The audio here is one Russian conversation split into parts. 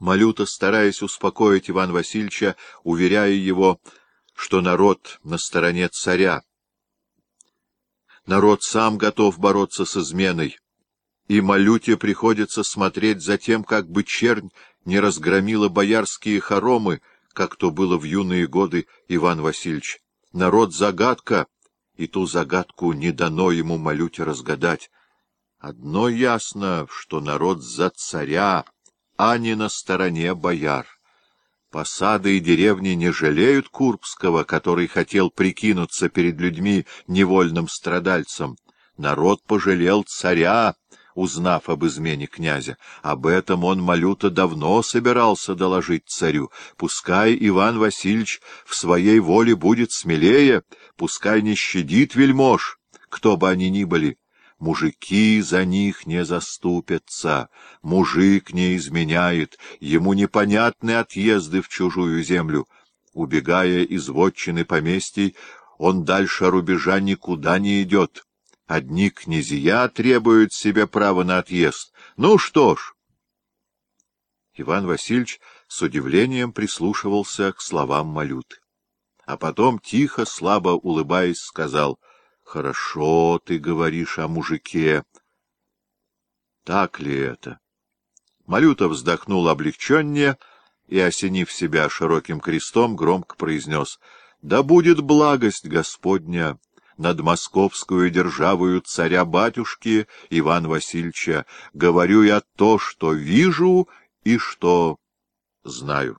Малюта, стараясь успокоить Ивана Васильевича, уверяя его, что народ на стороне царя. Народ сам готов бороться с изменой, и Малюте приходится смотреть за тем, как бы чернь не разгромила боярские хоромы, как то было в юные годы Иван Васильевич. Народ — загадка, и ту загадку не дано ему, Малюте, разгадать. Одно ясно, что народ за царя, а не на стороне бояр. Посады и деревни не жалеют Курбского, который хотел прикинуться перед людьми невольным страдальцем. Народ пожалел царя, узнав об измене князя. Об этом он, Малюта, давно собирался доложить царю. Пускай Иван Васильевич в своей воле будет смелее, пускай не щадит вельмож, кто бы они ни были. Мужики за них не заступятся, мужик не изменяет, ему непонятны отъезды в чужую землю. Убегая из вотчины поместий, он дальше рубежа никуда не идет. Одни князья требуют себе права на отъезд. Ну что ж! Иван Васильевич с удивлением прислушивался к словам Малюты. А потом, тихо, слабо улыбаясь, сказал: — Хорошо ты говоришь о мужике. Так ли это? Малюта вздохнул облегченнее и, осенив себя широким крестом, громко произнес: — Да будет благость Господня над московскую державою царя-батюшки Ивана Васильевича. Говорю я то, что вижу и что знаю.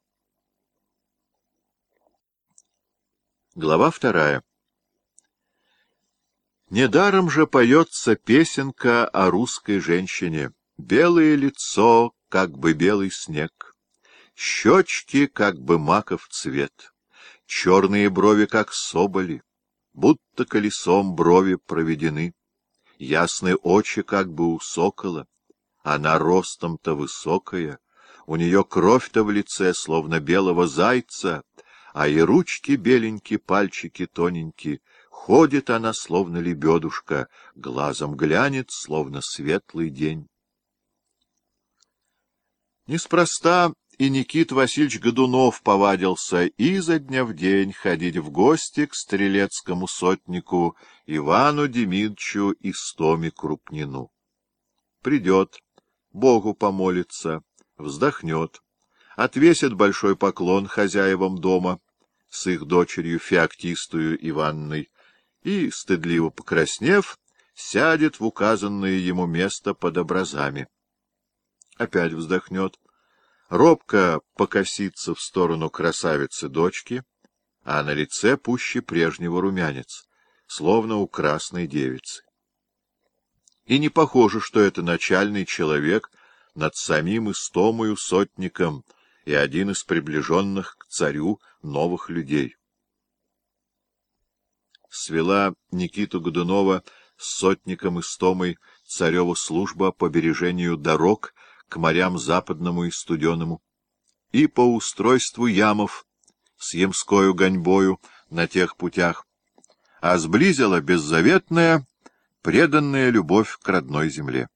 Глава 2. Недаром же поется песенка о русской женщине. Белое лицо, как бы белый снег, щечки, как бы маков цвет, черные брови, как соболи, будто колесом брови проведены, ясные очи, как бы у сокола, она ростом-то высокая, у нее кровь-то в лице, словно белого зайца, а и ручки беленькие, пальчики тоненькие. Ходит она, словно лебедушка, глазом глянет, словно светлый день. Неспроста и Никита Васильевич Годунов повадился изо дня в день ходить в гости к стрелецкому сотнику Ивану Демидовичу Истоме Крупнину. Придет, Богу помолится, вздохнет, отвесит большой поклон хозяевам дома с их дочерью Феоктистою Иванной и, стыдливо покраснев, сядет в указанное ему место под образами. Опять вздохнет, робко покосится в сторону красавицы-дочки, а на лице пуще прежнего румянец, словно у красной девицы. И не похоже, что это начальный человек над самим Истомою сотником и один из приближенных к царю новых людей. Свела Никиту Годунова с сотником Истомой цареву служба по бережению дорог к морям западному и студеному, и по устройству ямов с ямскою гоньбою на тех путях, а сблизила беззаветная, преданная любовь к родной земле.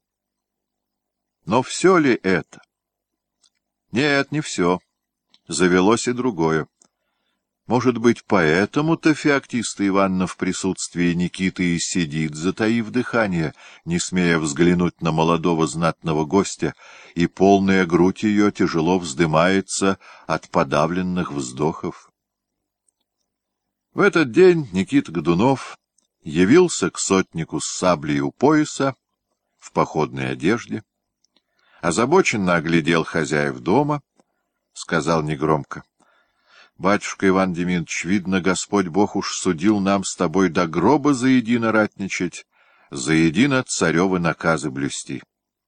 Но все ли это? Нет, не все. Завелось и другое. Может быть, поэтому-то Феоктиста Ивановна в присутствии Никиты и сидит, затаив дыхание, не смея взглянуть на молодого знатного гостя, и полная грудь ее тяжело вздымается от подавленных вздохов. В этот день Никита Годунов явился к сотнику с саблей у пояса, в походной одежде, озабоченно оглядел хозяев дома, сказал негромко: — Батюшка Иван Демидович, видно, Господь Бог уж судил нам с тобой до гроба заедино ратничать, заедино царевы наказы блюсти.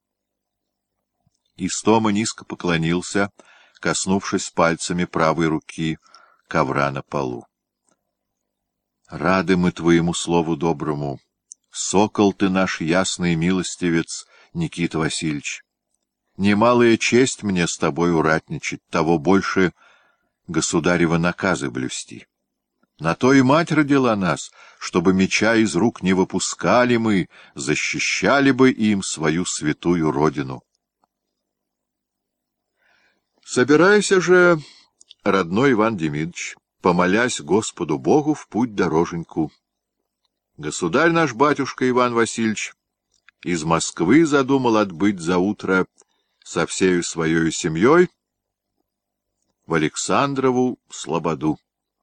Истома низко поклонился, коснувшись пальцами правой руки ковра на полу. — Рады мы твоему слову доброму. Сокол ты наш ясный милостивец, Никита Васильевич. Немалая честь мне с тобой уратничать, того больше государева наказы блюсти. На то и мать родила нас, чтобы меча из рук не выпускали мы, защищали бы им свою святую родину. Собирайся же, родной Иван Демидович, помолясь Господу Богу в путь дороженьку. Государь наш батюшка Иван Васильевич из Москвы задумал отбыть за утро со всею своей семьей в Александрову слободу.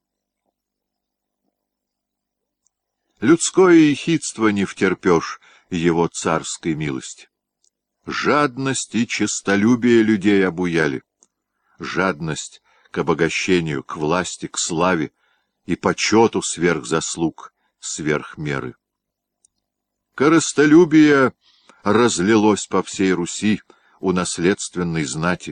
Людское ехидство не втерпешь его царской милости. Жадность и честолюбие людей обуяли. Жадность к обогащению, к власти, к славе и почету сверх заслуг, сверх меры. Корыстолюбие разлилось по всей Руси у наследственной знати.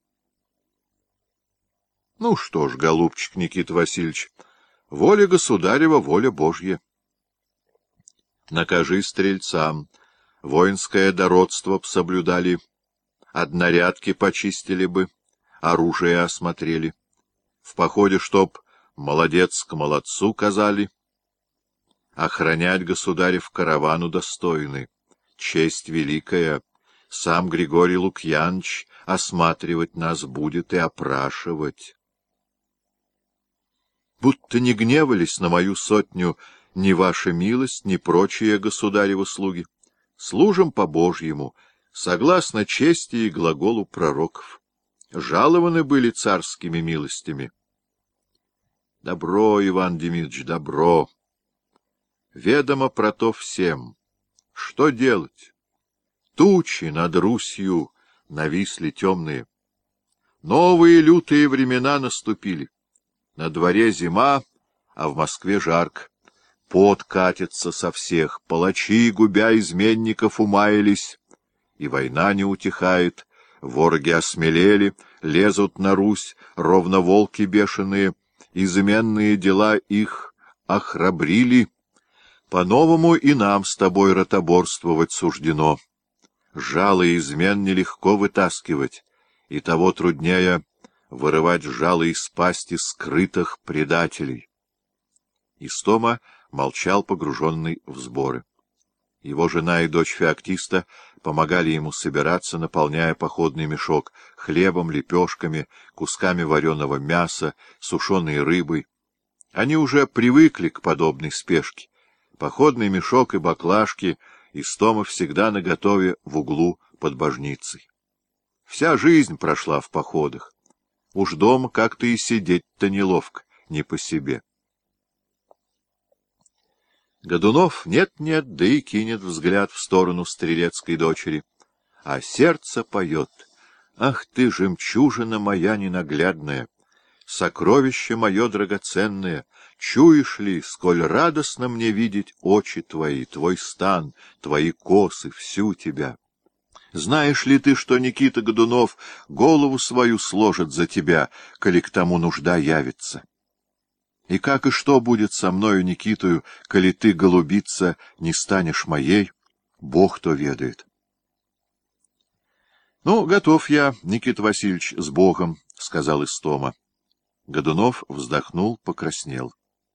Ну что ж, голубчик Никита Васильевич, воля государева, воля Божья. Накажи стрельцам, воинское дородство б соблюдали, однорядки почистили бы, оружие осмотрели, в походе чтоб молодец к молодцу казали, охранять государев каравану достойны, честь великая, сам Григорий Лукьяныч осматривать нас будет и опрашивать. Будто не гневались на мою сотню ни ваша милость, ни прочие государевы слуги. Служим по-божьему, согласно чести и глаголу пророков. Жалованы были царскими милостями. Добро, Иван Демидович, добро. Ведомо про то всем. Что делать? Тучи над Русью нависли темные. Новые лютые времена наступили. На дворе зима, а в Москве жарко. Пот катится со всех, палачи, губя изменников, умаялись. И война не утихает, вороги осмелели, лезут на Русь, ровно волки бешеные, изменные дела их охрабрили. По-новому и нам с тобой ротоборствовать суждено. Жало измен нелегко вытаскивать, и того труднее вырывать жало из пасти скрытых предателей. Истома молчал, погруженный в сборы. Его жена и дочь феоктиста помогали ему собираться, наполняя походный мешок хлебом, лепешками, кусками вареного мяса, сушеной рыбой. Они уже привыкли к подобной спешке. Походный мешок и баклажки Истома всегда наготове в углу под божницей. Вся жизнь прошла в походах. Уж дома как-то и сидеть-то неловко, не по себе. Годунов нет-нет, да и кинет взгляд в сторону стрелецкой дочери. А сердце поет: «Ах ты, жемчужина моя ненаглядная! Сокровище мое драгоценное! Чуешь ли, сколь радостно мне видеть очи твои, твой стан, твои косы, всю тебя? Знаешь ли ты, что Никита Годунов голову свою сложит за тебя, коли к тому нужда явится? И как и что будет со мною, Никитою, коли ты, голубица, не станешь моей, Бог то ведает». — Ну, готов я, Никита Васильевич, с Богом, — сказал Истома. Годунов вздохнул, покраснел.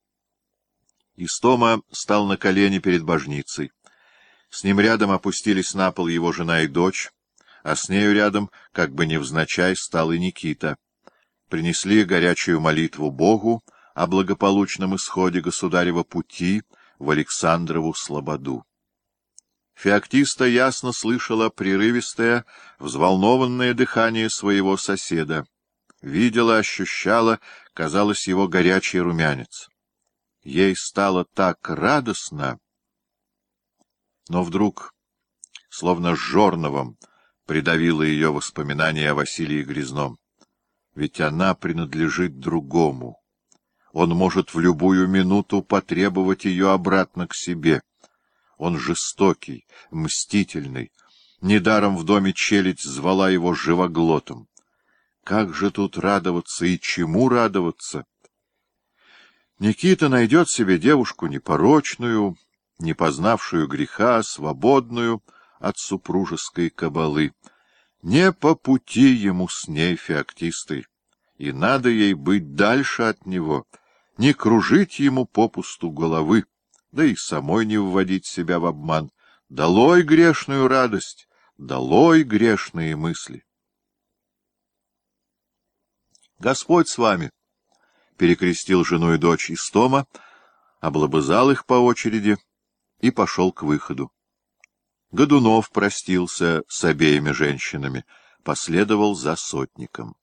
Истома стал на колени перед божницей. С ним рядом опустились на пол его жена и дочь, а с нею рядом, как бы невзначай, стал и Никита. Принесли горячую молитву Богу о благополучном исходе государева пути в Александрову слободу. Феоктиста ясно слышала прерывистое, взволнованное дыхание своего соседа. Видела, ощущала, казалось, его горячий румянец. Ей стало так радостно, но вдруг, словно жорновом, придавило ее воспоминание о Василии Грязном. Ведь она принадлежит другому. Он может в любую минуту потребовать ее обратно к себе. Он жестокий, мстительный. Недаром в доме челядь звала его живоглотом. Как же тут радоваться и чему радоваться? Никита найдет себе девушку непорочную, не познавшую греха, свободную от супружеской кабалы. Не по пути ему с ней, феоктистой, и надо ей быть дальше от него, не кружить ему попусту головы, да и самой не вводить себя в обман. Долой грешную радость, долой грешные мысли. Господь с вами! — перекрестил жену и дочь Истома, облобызал их по очереди и пошел к выходу. Годунов простился с обеими женщинами, последовал за сотником.